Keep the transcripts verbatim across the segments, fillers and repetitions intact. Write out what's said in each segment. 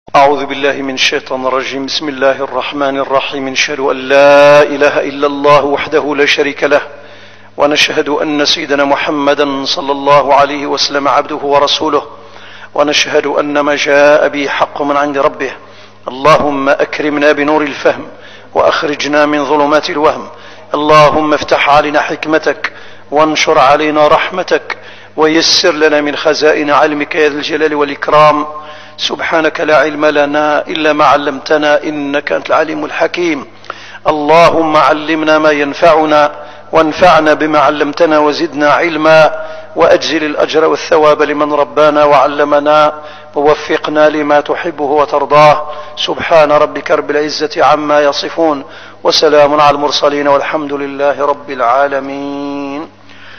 أعوذ بالله من الشيطان الرجيم. بسم الله الرحمن الرحيم. نشهد أن لا إله إلا الله وحده لا شريك له، ونشهد أن سيدنا محمدا صلى الله عليه وسلم عبده ورسوله، ونشهد أن ما جاء به حق من عند ربه. اللهم أكرمنا بنور الفهم وأخرجنا من ظلمات الوهم. اللهم افتح علينا حكمتك وانشر علينا رحمتك ويسر لنا من خزائن علمك يا ذا الجلال والإكرام. سبحانك لا علم لنا إلا ما علمتنا إنك أنت العليم الحكيم. اللهم علمنا ما ينفعنا وانفعنا بما علمتنا وزدنا علما، وأجزل الأجر والثواب لمن ربانا وعلمنا، ووفقنا لما تحبه وترضاه. سبحان ربك رب العزة عما يصفون، وسلام على المرسلين، والحمد لله رب العالمين.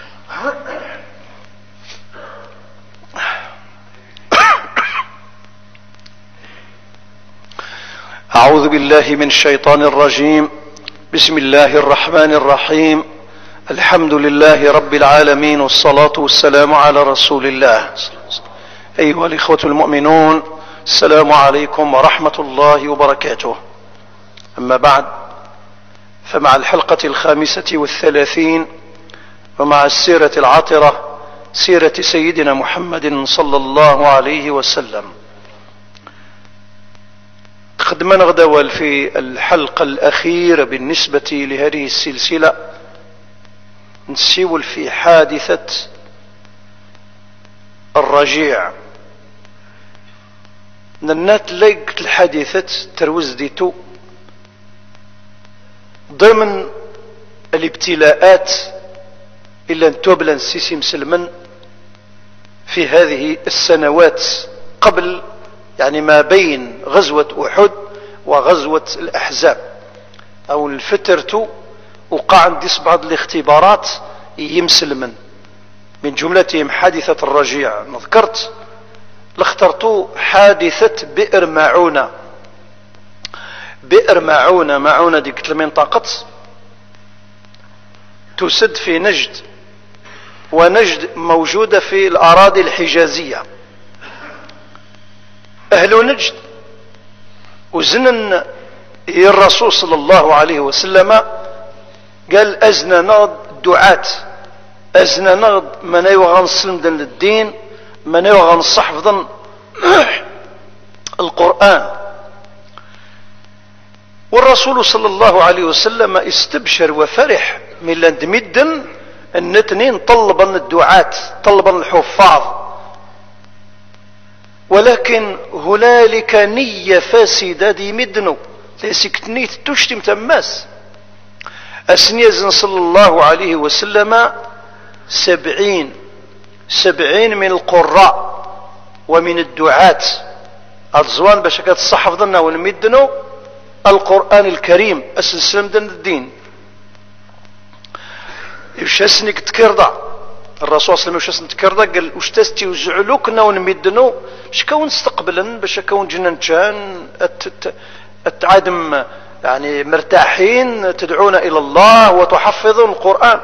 أعوذ بالله من الشيطان الرجيم. بسم الله الرحمن الرحيم. الحمد لله رب العالمين، والصلاة والسلام على رسول الله. أيها الإخوة المؤمنون، السلام عليكم ورحمة الله وبركاته. أما بعد، فمع الحلقة الخامسة والثلاثين ومع السيرة العطرة، سيرة سيدنا محمد صلى الله عليه وسلم، قد ما نغدول في الحلقة الأخيرة بالنسبة لهذه السلسلة نسيول في حادثة الرجيع. ننات لقت الحادثة تروز ديتو ضمن الابتلاءات إلا أن توبلا السيسي مسلما في هذه السنوات قبل، يعني ما بين غزوة أحد وغزوة الأحزاب، أو الفترة وقع عندي بعض الاختبارات يمسلمن، من جملتهم حادثة الرجيع. ذكرت لاخترت حادثة بئر معونة. بئر معونة معونة ديك المنطقة تسد في نجد، ونجد موجودة في الأراضي الحجازية. أهل نجد وزنن الرسول صلى الله عليه وسلم قال أزنا نغض الدعاة، أزنا نغض من يوغى نسلم للدين، من يوغى نصحفظا القرآن. والرسول صلى الله عليه وسلم استبشر وفرح من لند مدن النتنين طلبا الدعاة، طلبا الحفاظ، ولكن هنالك نية فاسدة دي مدنو ليسكت نية تشتم تماس. أسنيزن صلى الله عليه وسلم سبعين سبعين من القراء ومن الدعاة الزوان بشكات الصحف ظننا والمدنو القرآن الكريم أسلسلم دن الدين. يشاسنك تكرضع الرسول صلى الله عليه وسلم، وش نتكرر قال وش تستي وزعلوكنا ونمدنو شكون استقبلا باش كون جنان كان اتعادم يعني مرتاحين تدعون الى الله وتحفظون القرآن.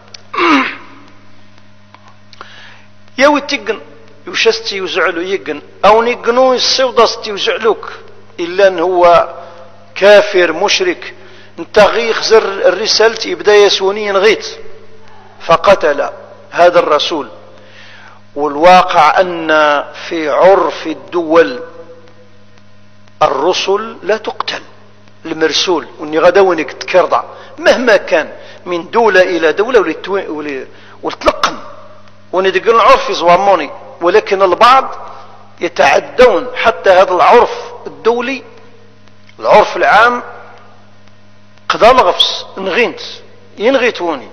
يا تيقن وشستي وزعلو يقن او نيقنو السودستي وزعلوك، الا ان هو كافر مشرك انت زر الرسالة يبدا يسوني نغيت فقتل هذا الرسول. والواقع أن في عرف الدول الرسل لا تقتل، المرسول واني غداونك تكرضع مهما كان من دولة إلى دولة ولتلقن وندق العرف زواموني، ولكن البعض يتعدون حتى هذا العرف الدولي، العرف العام قدام غفص نغينت ينغيتوني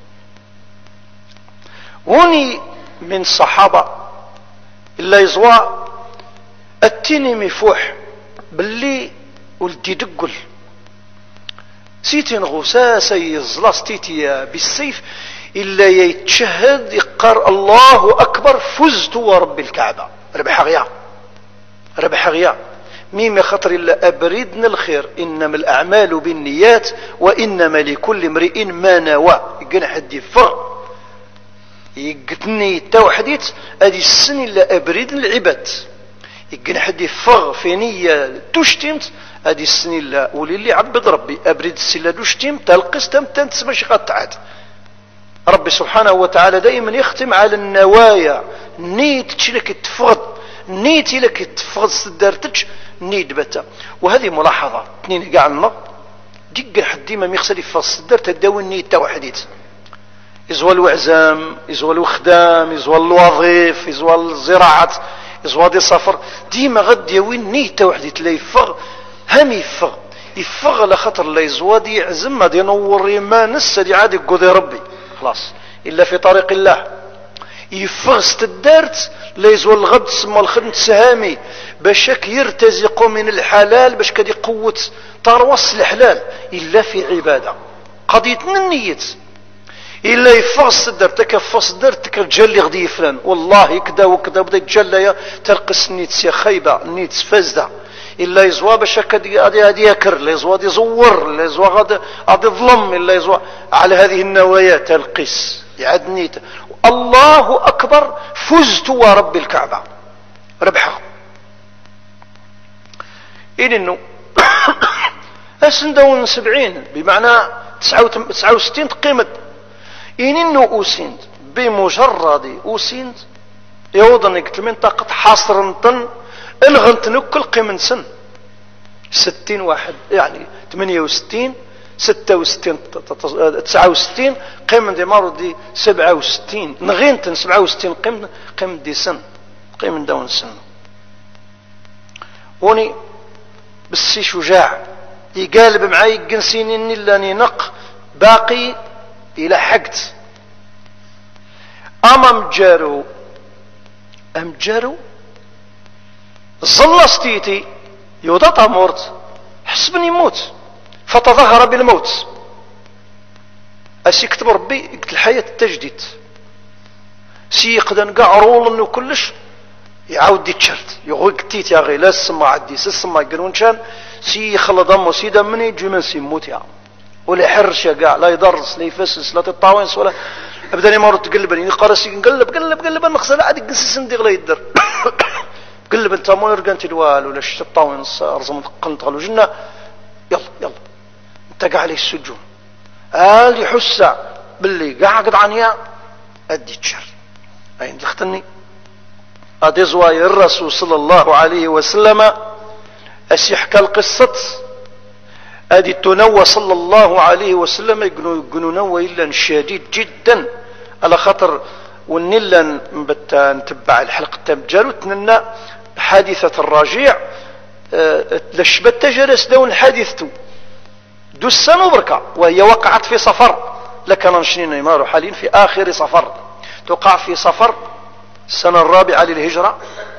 وني من الصحابة إلا يزوى التيني مفوح باللي ولدي دقل سيتين غساسة يزلاستيتي بالسيف إلا يتشهد يقر الله أكبر فزت ورب الكعبة. ربح غيا ربح غيا ميم خطر إلا أبردنا الخير، إنما الأعمال بالنيات وإنما لكل امرئ ما نوى. يقول حد يفر يقتني توحديت ادي السن الا ابرد العباد يقن حد يفغ في نية دوشتيمت هذه السنين لا ولي اللي عبد ربي أبرد السلة دوشتيمت تلقس تم تنتسمش قطعت. ربي سبحانه وتعالى دائما يختم على النوايا. نيت تشلك تفغض نيتي لك تفغض صدرتك نيت بتا. وهذه ملاحظة اثنين قاع لنا دق حد ديما ميخسر يفغض الصدر تداوي النيت توحديت يزوى الوعزام يزوى الوخدام يزوى الوظيف يزوى الزراعة يزوى دي سفر ديما غد يوي النيت توحديت لا يفغ هم يفغ يفغ لخطر لا يزوى دي يعزم دي نور ما نس دي عادي قضي ربي خلاص إلا في طريق الله. يفغ استدارت لا يزوى الغد سما الخدمة سهامي باشك يرتزق من الحلال باش كدي قوة تروص الحلال إلا في عبادة قضيتنا النية. إلا يفغ الصدر تكفى صدر تكجلي غدي فلان والله كدا وكدا بدا يتجلى ترقص نيت يا خيبة نيت فاسدة. إلا يزوى باش غادي غادي يكر لا يزوى غادي يزور لا يزوى غادي غادي يظلم إلا يزوى على هذه النوايا تلقيس يعد نيت. الله أكبر فزت ورب الكعبة ربحها. إذن إنه أسندون سبعين بمعنى تسعة وستين قيمة إن إنه أوسند بمجرد أوسند يوضن قلت المنطقة حاصر نطن الغنت نكل قيمة سن ستين واحد يعني ثمانية وستين ستة وستين تسعة وستين قيمة دي مارو دي سبعة وستين نغينتن سبعة وستين قيمة قيمة دي سن قيمة دون سن. وني بسي شجاع يقالب معاي قنسيني اني لاني نق باقي الى حقت امام جارو ام جارو ظلستيتي يوضط مورت حسبني موت فتظاهر بالموت اسي كتب ربي قلت الحياة التجديد سي يقدن قاع رول انه كلش يعاود يتشرت يغوي قتيت يا غي لا السما عدي السما يقولون شان سي يخلى دمو سي دمني يجي من سي موت يا ولا يحرش يا قاع لا يضرس لا يفسس لا تطاوينس ولا ابدا ما مرت تقلبني قرسي نقلب قلب قلب نغسل عاد قنسس ندير لا يدر قلب انت مو رقنتي الوال ولا شت الطاوينس ارزم قنت قالوا جنة يلا يلا انت قاع لي السجون قال يحس باللي قاع قطعنيا ادي تشر اين دختني ادي زوايا الرسول صلى الله عليه وسلم اسيحكى القصة ادي تنوى صلى الله عليه وسلم يقولون نوى الا شديد جدا على خطر ونلا نبتا نتبع الحلقة تمجال وتننا حادثة الرجيع أه لشبت جلس دون حادثته دو السنة بركة وهي وقعت في صفر لكن نشنين يمارو حاليا في آخر صفر تقع في صفر السنة الرابعة للهجرة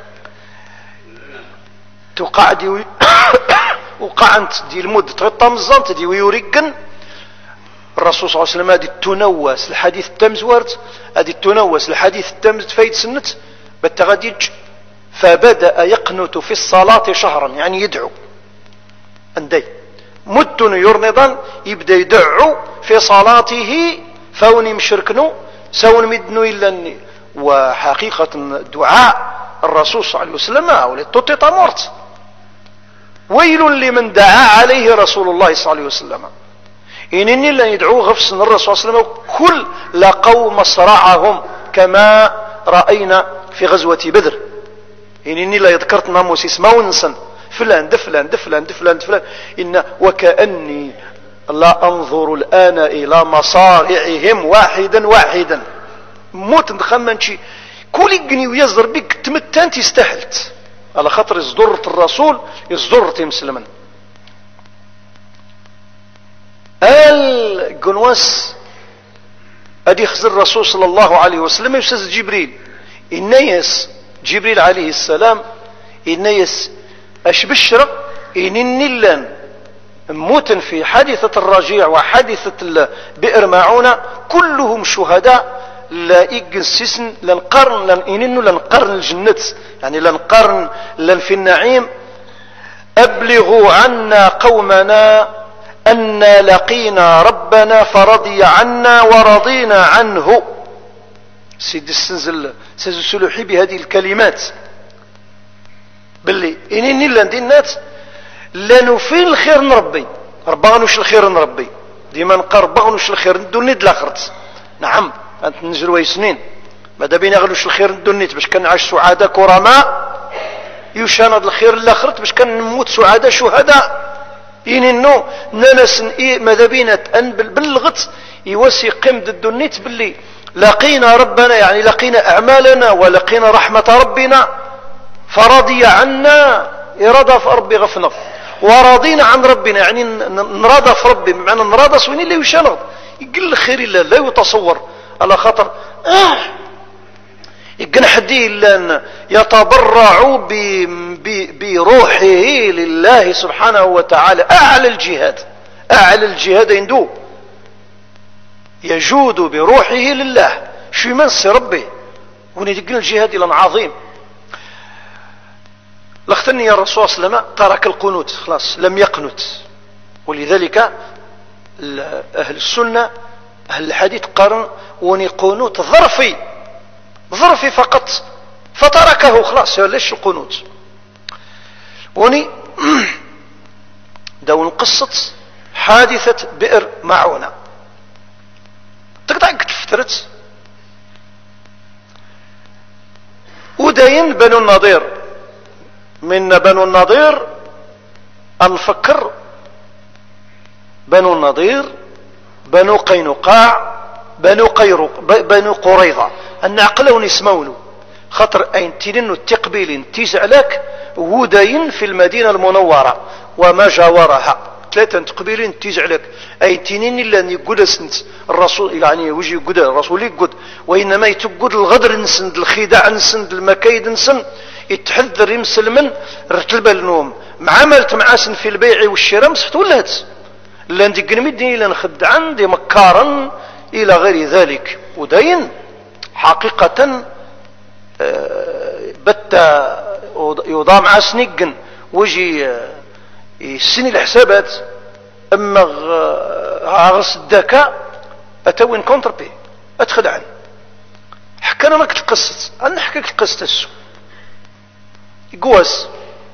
تقع دي وقعت دي المدة تغطى مزانت دي ويوريقن الرسول صلى الله عليه وسلم هذه التنوس الحديث التمز ورد هذه التنوس الحديث التمز فايد سنت بالتغديج فبدأ يقنت في الصلاة شهرا يعني يدعو اندي مدن يرنضا يبدأ يدعو في صلاته فوني مشركنو سون مدنو إلا وحقيقة دعاء الرسول صلى الله عليه وسلم أولي تطيط مرت ويل لمن دعا عليه رسول الله صلى الله عليه وسلم إنني لن يدعو غفص الرسول صلى الله عليه وسلم كل لقوم صراعهم كما رأينا في غزوة بدر إنني لا يذكرت ناموس اسمه ونسن فلان دفلان دفلان دفلان دفلان إن وكأني لا أنظر الآن إلى مصارعهم واحدا واحدا موت نخمن شي كل يقني ويزر بك تمتانت يستحلت على خاطر يصدرت الرسول يصدرت مسلما القنواس ادي خزر الرسول صلى الله عليه وسلم يستاذ جبريل النيس جبريل عليه السلام النيس اش بشر ان النلان موتا في حادثة الرجيع وحادثة بئر معونة كلهم شهداء لا يقنسسن لنقرن لن إننو لنقرن الجنة يعني لنقرن لن في النعيم أبلغوا عنا قومنا أن لقينا ربنا فرضي عنا ورضينا عنه. سيد السنزل سيد السلوحي بهذه الكلمات باللي إنني لا ندي الناس لانو فين الخير نربي ربغنوش الخير نربي ديما نقى ربغنوش الخير ندو النيت لاخرت. نعم انت نزلوا سنين ماذا بينا غلوش الخير ندو النيت باش كنعيش سعداء كرماء يشان هذا الخير لاخرت باش كنموت سعداء شهداء. إن إنه ناس ماذا بينا أن بلغت يوسي قيم ضد النيت باللي لقينا ربنا يعني لقينا أعمالنا ولقينا رحمة ربنا فرضي عنا إرادة في ربي غفنا وراضينا عن ربنا يعني نراضى في ربي بمعنى نراضى سوين اللي يشانغ يقل الخير إلا لا يتصور على خاطر آه يقن حدي إلا يتبرع بروحه لله سبحانه وتعالى أعلى الجهاد أعلى الجهاد عنده يجود بروحه لله شو يمنسي ربي ونيقن الجهاد إلى عظيم. لختني يا رسول الله صلى الله عليه وسلم ترك القنوت خلاص لم يقنت ولذلك أهل السنة أهل الحديث قارن وني قنوت ظرفي ظرفي فقط فتركه خلاص ليش القنوت وني دون قصة حادثة بئر معونة تقطع تفترت ودين بنو النضير من بنو النضير أنفكر بنو النضير بنو قينقاع بنو قيرق بنو قريظة أن عقلون يسمونه خطر أين تنين التقبيل تيزعلك ودين في المدينة المنورة وما جاورها ثلاثة تقبيلين تيزعلك أي تنين إلا أن يقول سنت الرسول يعني وجي يقول الرسول يقول وإنما يتقول الغدر نسند الخداع نسند المكايد نسند يتحذر يمسل من رتلب النوم معاملت معاسن في البيع والشراء مسحت ولات لا ندق نمدني إلا نخد عندي مكارا إلى غير ذلك ودين حقيقة بتا يوضع مع سنيقن وجي يسني الحسابات اما غرس الذكاء اتوين كونتر بي اتخدعن حكانا لك القصة انا حكيك القصة السو يقواس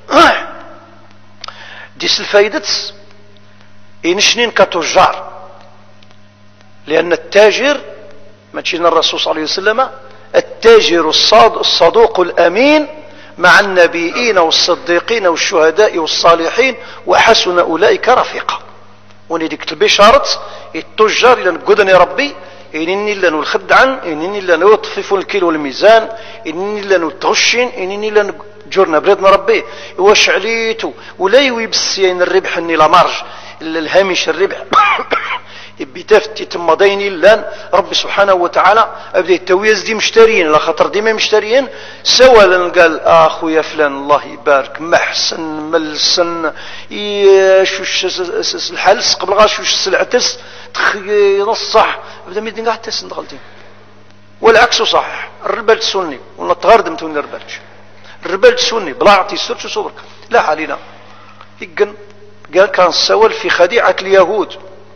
ديس الفايدة ينشنين كتجار لان التاجر ما تشينا الرسول صلى الله عليه وسلم التاجر الصدوق الامين مع النبيين والصديقين والشهداء والصالحين وحسن اولئك رفيقا. ونديك البشارة التجار الى نقدني ربي انني لا نخدعن انني لا نطفف الكيل والميزان انني لا نتغشن انني لا جرنا بريدنا ربي واش عليتو ولا يويبسين الربح اني لا مارج الهامش الربح بتفتي تم ديني لان ربي سبحانه وتعالى ابدا التويز دي مشترين لا خاطر ديما مشترين سوا لان قال اخويا فلان الله يبارك محسن ملسن شوش الحلس قبل غاش وش السلعتس تخي نصح بدا ميدين قاعد تسن دخلتين والعكس صحيح الربال السني ولا تغردم تون الربال الربال السني بلا عطي سرش صبرك لا علينا يقن قال كان سوال في خديعة اليهود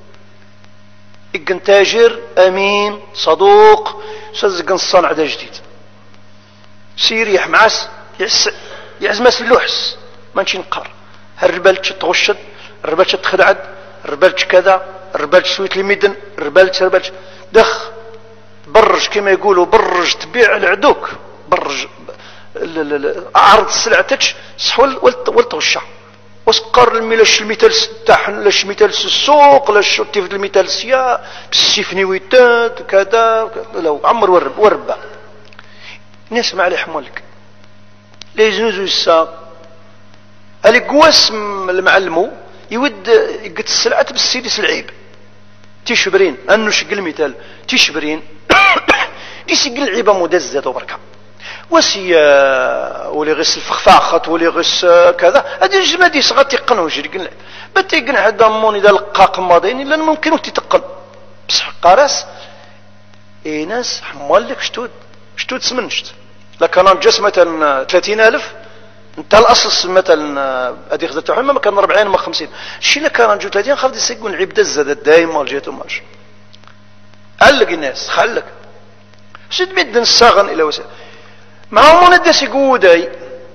يقن تاجر امين صدوق سزقن الصنع ده جديد سير يحمعس يعزمس اللوحس ما نشي نقار الربال تغشد الربال تخدعد الربال كذا الربال سويت الميدن الربال الربال دخ برج كما يقولوا برج تبيع العدوك برج اعرض السلعة تتش صحول والتغشع وسقر الميلاش الميتالس تاعنا لاش ميتالس السوق لاش تيف الميتالسيا بالسيفنيويتات كذا لو عمر ورب وربا نسمع عليه حمولك لي زنوزو الساق هالي قواس المعلمو يود يقت السلعة بالسيدس العيب تيشبرين انو شق المثال تيشبرين يسقل العيبة مدزة وبركة وسي ولي غس الفخفاخت ولي غس كذا هذه الجماعه دي صغات تيقنوا جري بتيقن حدا مون اذا لقى قماضين لان ممكن تتقن بصح قارس اي ناس حمال لك شتود شتود سمنشت لكان جس مثلا ثلاثين ألف انت الاصل مثلا هذه خذت تاعهم ما كان أربعين ما خمسين شي لا كان جو ثلاثين خاف يسقون عبد الزاد دايما مال جيتو مالش علق الناس خلك شد بد نساغن الى وسائل ما هو ندس يقودي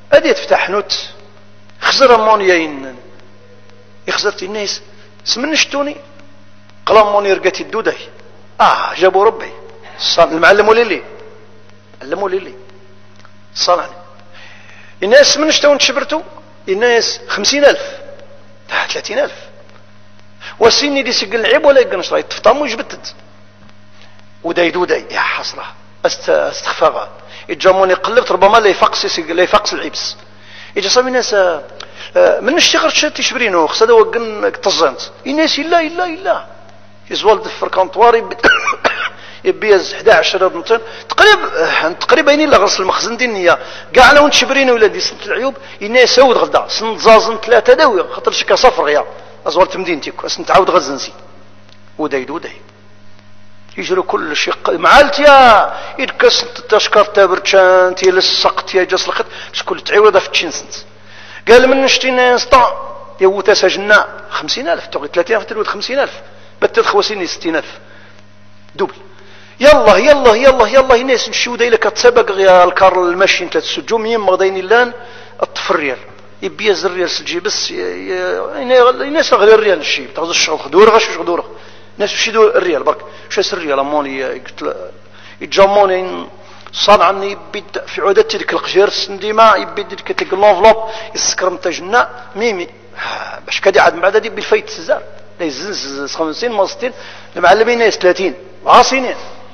هذه تفتح نوت خزر مونيا يخزرت الناس سمن شتوني قلم موني رقت الدودي اه جابوا ربي المعلم وليلي علموا ليلي صنعني الناس من شتون تشبرتوا الناس خمسين ألف ثلاثين ألف وسيني دي سجل العيب ولا يقنش راي تفطم وجبتت وداي دوداي يا حسرة است استخفاغا يتجموني قلبت ربما لا يفقس لا يفقس العبس يجي صامي الناس من الشغر شات تشبرينو خصها وقن تزنت الناس الا الا الا يزوال في الكونطوار يبيز احد عشر متر تقريبا تقريبا الا غسل المخزن دي النيه كاع لو تشبرينو ولا دي سنه العيوب الناس سود غدا سنه زازن ثلاثه داوي خاطر شكا صفر غيا ازوال تمدينتك سنه تعاود غزنسي وداي دوداي يجروا كل شيء معالت يا يدكس تشكر تابرتشان تي للسقط يا جاس الخط باش كل تعيوض في تشينسنت قال من نشتينا نسطا يوتا سجنا خمسين ألف تغي ثلاثين ألف تلوت خمسين ألف بتت خواسيني ستين ألف دوبل يلا يلا يلا يلا الناس نمشيو دايلك تسابق يا الكار الماشين ثلاث سجوم يم غداين اللان الطفر ريال يبي يزر ريال سجي بس الناس غير الريال الشيء تاخذ الشغل خدور غش خدوره الناس يشدوا الريال برك شاس الريال اموني قلت يتجموني صنعني يبيد في عودتي ديك القجير سنديما يبيد ديك ديك لونفلوب يسكر متاجنا ميمي باش كادي عاد من بعد دي بالفايت السزار لا يزنز خمسين ماستين المعلمين ناس ثلاثين عاصينين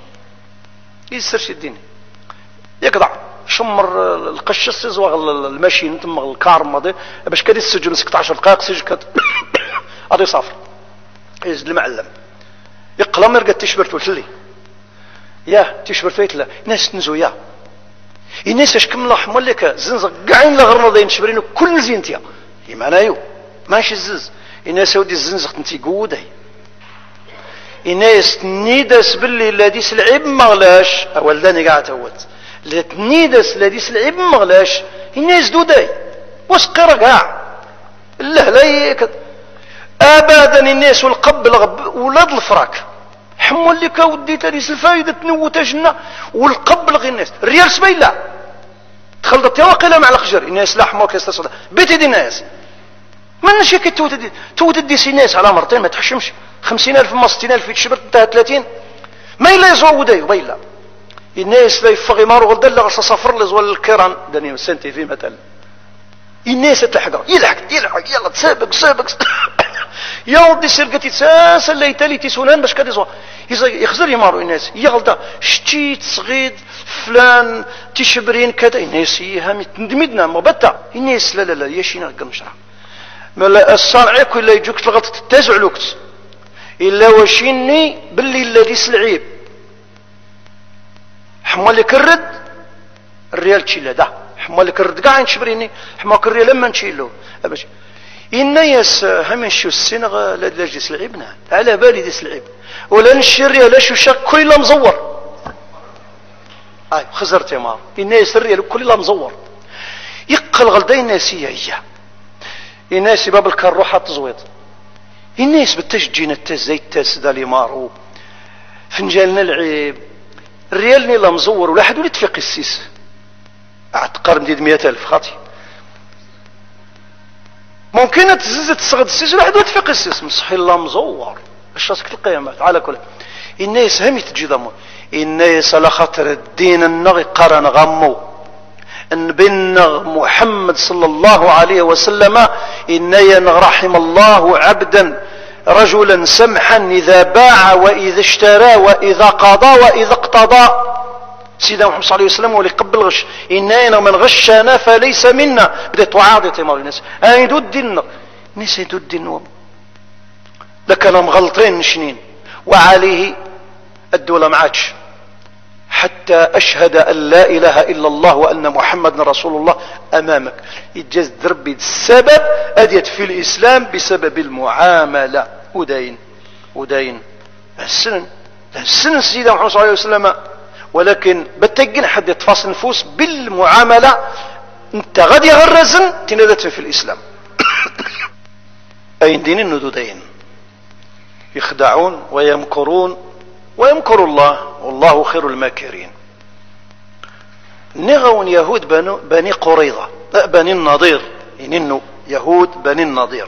يسر شي الدين يقطع شمر القش السزوغ الماشين تما الكار ماضي باش كادي السجن سكت عشر دقائق سجن كاد غادي صافر يزد المعلم يقلم مرقد تشبرت وتلي يا تشبرت لا ناس نزو يا الناس اش كم لحم ولا كا زنزق قاعين لغرنا داين تشبرينو كل زينتيا يمانايو ماشي الزز الناس ودي الزنزق انتي قوداي الناس تنيدس باللي لاديس العيب مغلاش ولداني قاعد توت لا تنيدس لاديس العيب مغلاش الناس دوداي وسقيرة قاع الله لا يكد ابدا الناس والقب الغب ولاد الفراك حمو اللي كودي تريس الفايده تنوت جنه والقب لغي الناس الريال سبيلا تخلطت يا واقيلا مع الخجر الناس لا حمو كيستصد بيتي دي الناس من شي كتوت دي توت دي سي ناس على مرتين ما تحشمش خمسين ألف ما ستين ألف يتشبرت انتهى ثلاثين ما إلا يزوو دايو بيلا الناس لا يفغي مارو غدا لا غصا صفر لزوال الكيران داني سنتي في مثلا الناس تلحق يلحق يلحق يلا تسابق سابق يا ودي سرقتي تساس اللي تالي تيسونان باش كادي يخزر يمارو الناس يغلطا شتيت صغيد فلان تشبرين كذا الناس يهم تندمدنا مبتا الناس لا لا لا ياشينا قمشرا ملا الصانع كل يجوك تلغط تتازع لوكت الا وشيني باللي الذي سلعيب حمالك الرد الريال تشيلا دا حمالك الرد كاع نشبريني حماك الريال لما نشيلو باش الناس هم نشوف السنغ لا لاجلس لعبنا على بالي ديس العيب ولا نشري لا شو شك كل مزور اي خزرت يا مار الناس الريال كل مزور يقل غلدي ناسيه هي الناس باب الكروحه تزويط الناس بالتشجين التزيت تسدا لي مارو فنجالنا العيب الريال ني لا مزور ولا حد ولد في قسيس اعتقر مديد مئة ألف خاطي ممكن تزز تصغد السيس ولا حد ولد في قسيس مصحي لا مزور اش راسك القيامات على كل الناس هم يتجي ضمو الناس على خاطر الدين النغي قرن غمو ان بن محمد صلى الله عليه وسلم ان رحم الله عبدا رجلا سمحا اذا باع واذا اشترى واذا قضى واذا اقتضى سيدنا محمد صلى الله عليه وسلم ولي قبل غش ان من غشنا فليس منا بدات تعاضي تمر الناس ايدو الدين الناس يدو الدين لكن مغلطين نشنين وعليه الدولة معاتش حتى أشهد أن لا إله إلا الله وأن محمد رسول الله أمامك يتجاز دربي السبب أديت في الإسلام بسبب المعاملة ودين ودين السنن السنن سيدنا محمد صلى الله عليه وسلم ولكن بتجن حد يتفاصل نفوس بالمعاملة انت غادي غرزن تنادت في الإسلام أين دين الندودين يخدعون ويمكرون ويمكر الله والله خير الماكرين نغون يهود بنو بني قريظة بني النضير يعني إنه يهود بني النضير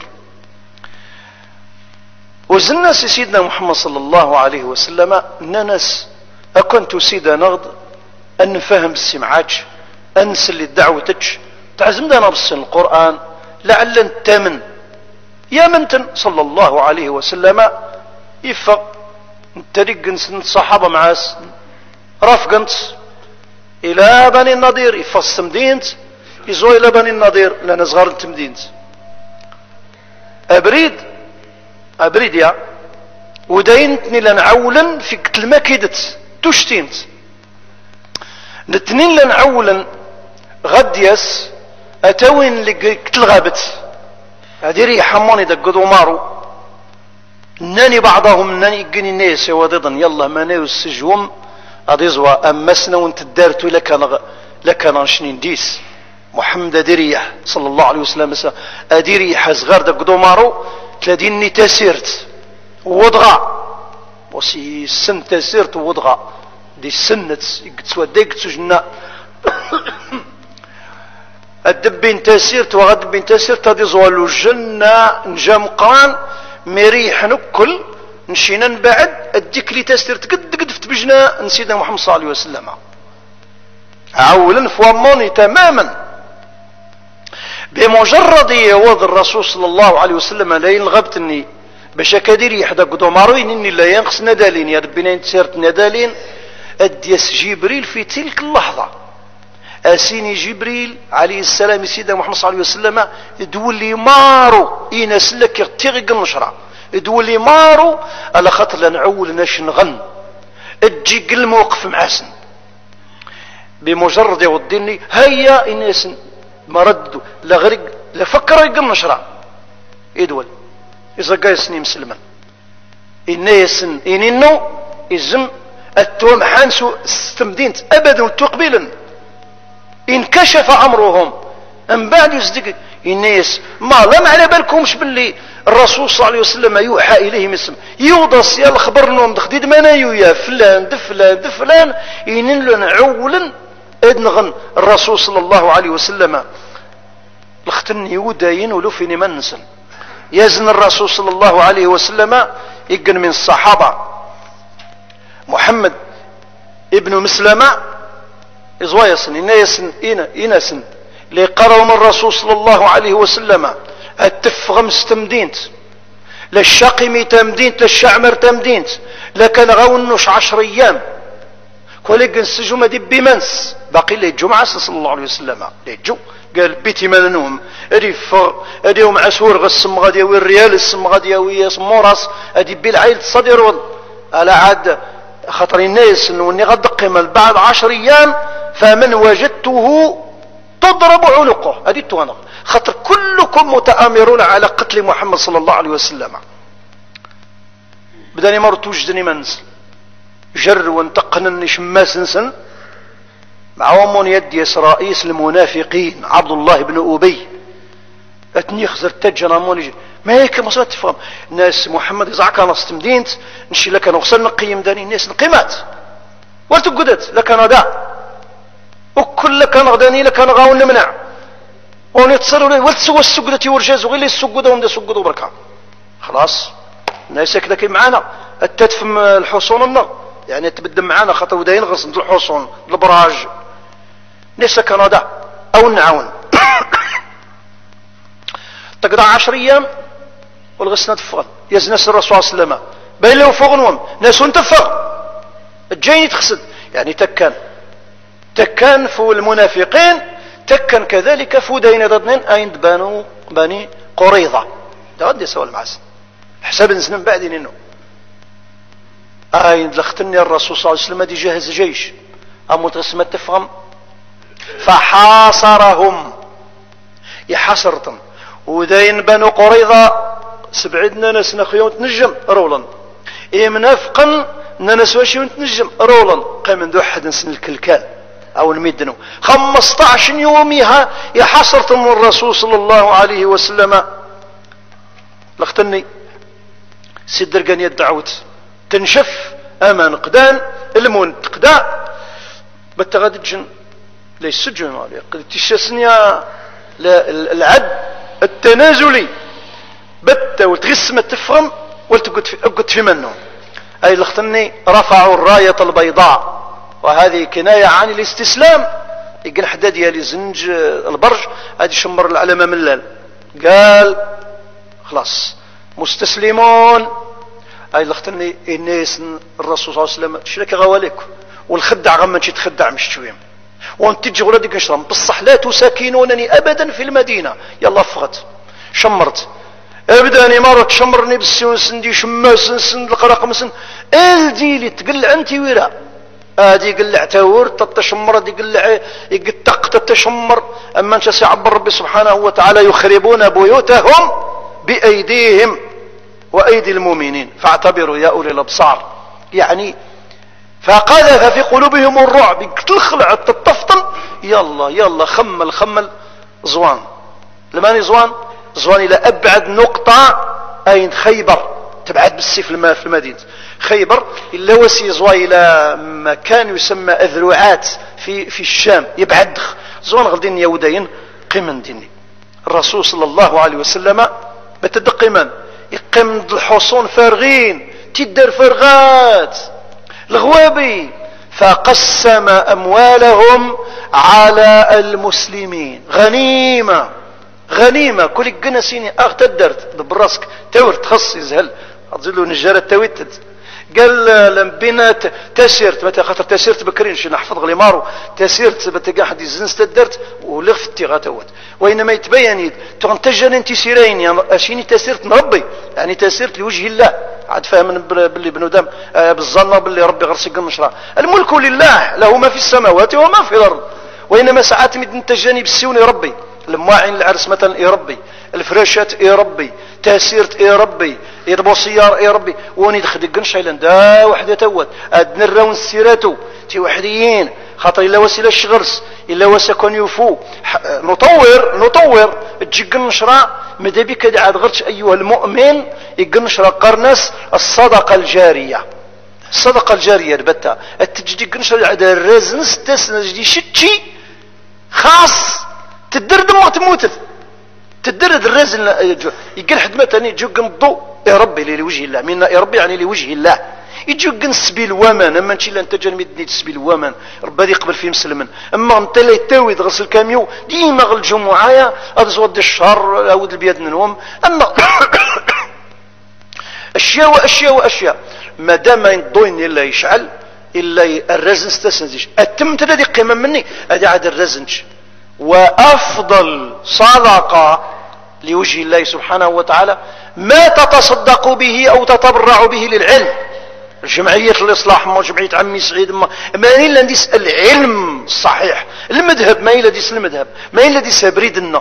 وزلنا سيدنا محمد صلى الله عليه وسلم ننس أكنت سيدا نغض أن نفهم السمعات أن نسلي دعوتك تعزمنا بالسن القرآن لعل التمن يا منتن صلى الله عليه وسلم يفق تريق نسن الصحابة معاس رافقنت إلى بني النضير يفص مدينت يزوي إلى بني النضير لأنا صغار التمدينت أبريد أبريد يا وداينتني لنعولا في قتل ما كيدت تشتينت نتنين لنعولا غد يس أتوين لقتل غابت هاديري يحموني دقدو مارو ناني بعضهم ناني يقني الناس وديضا يلا ما ناو السجوم أضيزوا أمسنا وانت الدارتو لكان لكان شنين ديس محمد أديريح صلى الله عليه وسلم أديريح صغار دقدو مارو تلاديني تسيرت وضغا وسي السن تسيرت وضغا دي السنة يقتسوا ديقتسوا جنا الدبين تسيرت وغدبين تسيرت هذه زوالو الجنة نجام قران مريح نكل نشينا نبعد اديك لي تسيرت قد قد فتبجنا نسيدنا محمد صلى الله عليه وسلم عولا فواموني تماما بمجرد يوض الرسول صلى الله عليه وسلم لين غبتني باش كدير يحدى قدوماروين اني لا ينقص ندالين يا ربنا سيرت ندالين اديس جبريل في تلك اللحظة اسيني جبريل عليه السلام سيدنا محمد صلى الله عليه وسلم يدول لي مارو ينس لك يغتيغ النشرة يدول لي مارو على خاطر لنعول ناش نغن اجي قل موقف معاسن بمجرد يوديني هيا اناس مرد لغرق لفكر يقل نشرة يدول إذا قايسني مسلما إن يسن إن إنه إزم التوم حانسو استمدينت أبدا تقبيلا إن كشف أمرهم أم بعد يصدق إن يس ما لم على بالكمش باللي الرسول صلى الله عليه وسلم يوحى إليهم اسم يوضص يا الخبر لهم دخديد منايو يا فلان دفلان دفلان إن لنا عولا ادنغن الرسول صلى الله عليه وسلم لختن يوداين ولو فيني منسن يزن الرسول صلى الله عليه وسلم يقن من الصحابة محمد ابن مسلمة إزوايسن إناسن إنا إناسن اللي قرأوا من الرسول صلى الله عليه وسلم التفغم استمدينت للشقم تمدينت للشعمر تمدينت لكن غونش عشر أيام ولكن السجومة دي بمنس باقي لي الجمعة صلى الله عليه وسلم ليجو قال بيتي منهم ادي فر ادي يوم عسور غسم غادي يوي الريال السم غادي يوي موراس ادي بالعيل تصدر على عاد خطر الناس اني غد قيمة بعد عشر ايام فمن وجدته تضرب عنقه ادي توانا خطر كلكم متآمرون على قتل محمد صلى الله عليه وسلم بداني مرت وجدني منزل جر وانتقنني شماس نسن معهم يدي رئيس المنافقين عبد الله بن أبي اتني خزر تجنا موني ما هيك ما صارت تفهم ناس محمد يزعك انا استمدينت نشي لك انا وصلنا نقيم داني الناس نقيمات ولتقدت لك انا دا وكل لك انا غداني لك انا غاون نمنع ونتصروا لي ولتسوى السجدة ورجاز وغير لي السجدة ومدا سجدوا بركة خلاص الناس هكذا كي معانا التدفم الحصون النار يعني تبدل معانا خاطر وداين غصن الحصون البراج نفس كندا او النعاون تقضى عشر ايام والغسنا تفغن يزنس الرسول صلى الله عليه وسلم بين له فغنهم ناس تفغ الجاين تخسد يعني تكن تكن فو المنافقين تكن كذلك فو دين ضدنين اين بانوا بني قريظة ده غادي يسوى المعسن حساب نزن بعدين انه اين لختني الرسول صلى الله عليه وسلم دي جهز جيش امو تسمى تفهم فحاصرهم يحصرتم ودين بنو قريظة سبعدنا ناس نخيون تنجم رولا اي منافقا ناس واشيون تنجم رولا قيم ذو حد نسن الكلكال او الميدنو خمسطعش يوميها يحصرتم الرسول صلى الله عليه وسلم لختني سدرقان يدعوت تنشف امان قدان المون تقدا بتغادجن ليس جمع تشسنيا العد التنازلي بت وتغسم تفهم ولتقعد في اقعد في منه اي لختني رفعوا الراية البيضاء وهذه كناية عن الاستسلام. يقول حدا ديالي زنج البرج هذه شمر العلامة ملال قال خلاص مستسلمون. اي لختني الناس الرسول صلى الله عليه وسلم شرك غواليك والخدع غما نشي تخدع مش شويه وانت تجي غلا ديك نشرم بصح لا تساكنونني ابدا في المدينه. يلا فغت شمرت ابداني مره تشمرني بالسيون سندي شماس سن القرق مسن الدي لي تقلع انت ويرا ادي قلع تاور تتشمر دي قلع يقتق تتشمر. اما انت سيعبر ربي سبحانه وتعالى يخربون بيوتهم بايديهم وايدي المؤمنين فاعتبروا يا اولي الابصار. يعني فقذف في قلوبهم الرعب تخلع تطفطن يلا يلا خمل خمل زوان لماني زوان زوان الى ابعد نقطة اين خيبر تبعد بالسيف الماء في المدينة خيبر الا وسي زوا الى مكان يسمى اذرعات في في الشام يبعد زوان غدين يودين قمن ديني. الرسول صلى الله عليه وسلم بتدقمن يقيم الحصون فارغين تدر فرغات الغوابي فقسم اموالهم على المسلمين غنيمة غنيمة كل جنسيني اخ تدرت براسك تور تخص يزهل اظلوا نجارة تويتد قال لم بينا تسيرت متى خاطر تسيرت بكرين شي نحفظ غليمارو تسيرت بتلقى حد يزنس تدرت ولغفتي غاتوت وانما يتبين تنتجن انت سيرين يعني اشيني تسيرت مربي يعني تسيرت لوجه الله عاد فاهم باللي بنو دم بالظن باللي ربي غرسق المشرع الملك لله له ما في السماوات وما في الارض وانما ساعات نتجاني بالسيون يا ربي المواعين العرس مثلا يا ربي الفراشات يا ربي تاسيرت يا ربي يضبو سيار يا ربي وني دخدق نشايلن دا وحده توت ادن الراون سيراتو تي وحديين خاطر الا وسيله الشغرس الا وسكن يفو نطور نطور تجي نشرا ماذا بك عاد غرتش ايها المؤمن يقنشرا قرنس الصدقه الجاريه الصدقه الجاريه البتة التجدي قنشرا عاد الرزنس تسنج دي شتشي خاص تدرد ما تموت تدرد الرزن يقل حد مثلا يجو الضوء يا ربي لوجه الله منا يا ربي يعني لوجه الله يجو نسبي الومن اما انت لا انت جنمي تسبي الومن ربي يقبل فيه مسلما اما انت لا يتاوي تغسل الكاميو ديما غل الجمعه هذا زود الشهر عاود البياد منهم اما اشياء واشياء واشياء ما دام يضوين الا يشعل الا الرزن استسنجش اتمت الذي قيمه مني هذا عاد الرزنج. وافضل صدقه لوجه الله سبحانه وتعالى ما تتصدق به او تتبرع به للعلم. جمعية الإصلاح ما جمعية عمي سعيد ما ما إلا نديس العلم الصحيح المذهب ما إلا ديس المذهب ما إلا ديس بريدنا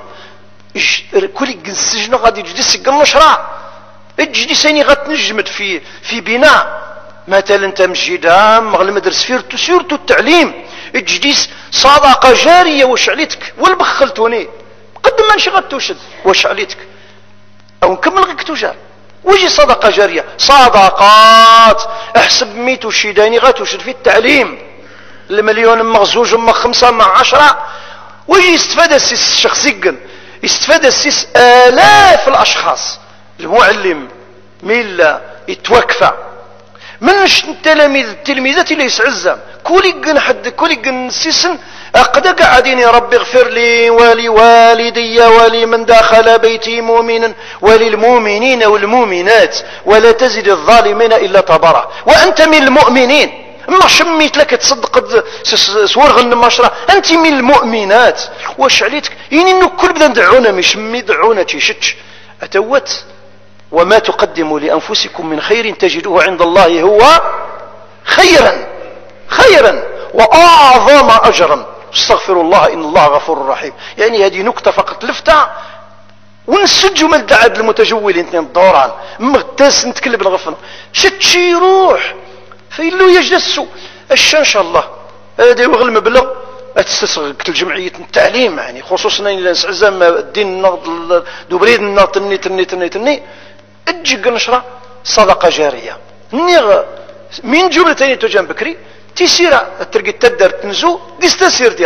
كل السجن غادي يجلس قال مشروع الجلس يعني غتنجمد في في بناء مثلا تمجيدا مغل مدرس فيرتو سيرتو التعليم الجلس صدقة جارية واش عليتك والبخلتوني قد ما نشي غتوشد واش عليتك أو نكمل غيك توجار ويجي صدقة جارية صدقات احسب ميتو شيداني غاتوشد في التعليم المليون مغزوج مع خمسة مع عشرة ويجي يستفاد السيس الشخص يقن يستفاد السيس آلاف الأشخاص المعلم ميلا يتوكفى منش التلاميذ التلميذات اللي يسعزم كل يقن حد كل يقن سيسن أقد قاعدين يا رب اغفر لي ولوالدي ولمن دخل بيتي مؤمنا وللمؤمنين والمؤمنات ولا تزد الظالمين إلا تبرا وأنت من المؤمنين ما شميت لك تصدق سورغ النماشرة أنت من المؤمنات واش عليتك يعني إنه كل بدا ندعونا مش مي دعونا تيشتش أتوت وما تقدموا لأنفسكم من خير تجدوه عند الله هو خيرا خيرا وأعظم أجرا استغفر الله إن الله غفور رحيم. يعني هذه نكتة فقط لفتة ونسجوا من الدعاد المتجولين اثنين الدوران مغتاس نتكلم الغفنة شتشي يروح فإلو يجلسوا الشان إن شاء الله هذا يوغل المبلغ أتستسغل الجمعية التعليم يعني خصوصا إلى نسعزم الدين دوبريد تني تني تني تني اجي نشرة صدقة جارية نيغ من جملة تاني تجان بكري تيسيرا ترقي تدر تنزو ديس تسير ديا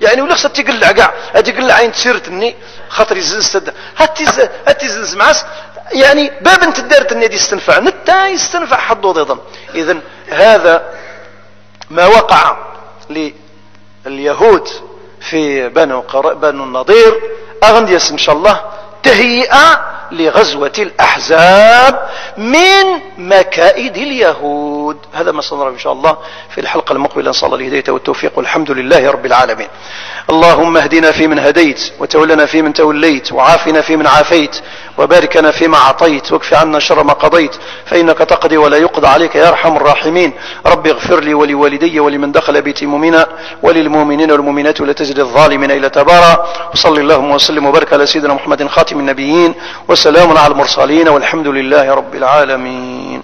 يعني ولا خصها تقلع كاع تقلع عين تسيرتني خاطر يزلز هاتي هاتي زلز معاس يعني باب انت دارت النادي يستنفع نتا يستنفع حظه ايضا. اذا هذا ما وقع لليهود في بنو قر... بنو النضير اغنديس ان شاء الله تهيئة لغزوة الأحزاب من مكائد اليهود. هذا ما سنرى إن شاء الله في الحلقة المقبلة، نسأل الله الهداية والتوفيق والحمد لله رب العالمين. اللهم اهدنا فيمن هديت وتولنا فيمن توليت وعافنا فيمن عافيت وبارك لنا فيما أعطيت واكف عنا شر ما قضيت فإنك تقضي ولا يقضى عليك يا أرحم الراحمين. رب اغفر لي ولوالدي ولمن دخل بيتي مؤمنا وللمؤمنين والمؤمنات ولا تزد الظالمين إلى تبارا. وصلى اللهم وسلم وبارك على سيدنا محمد خاتم النبيين وسلام على المرسلين والحمد لله رب العالمين.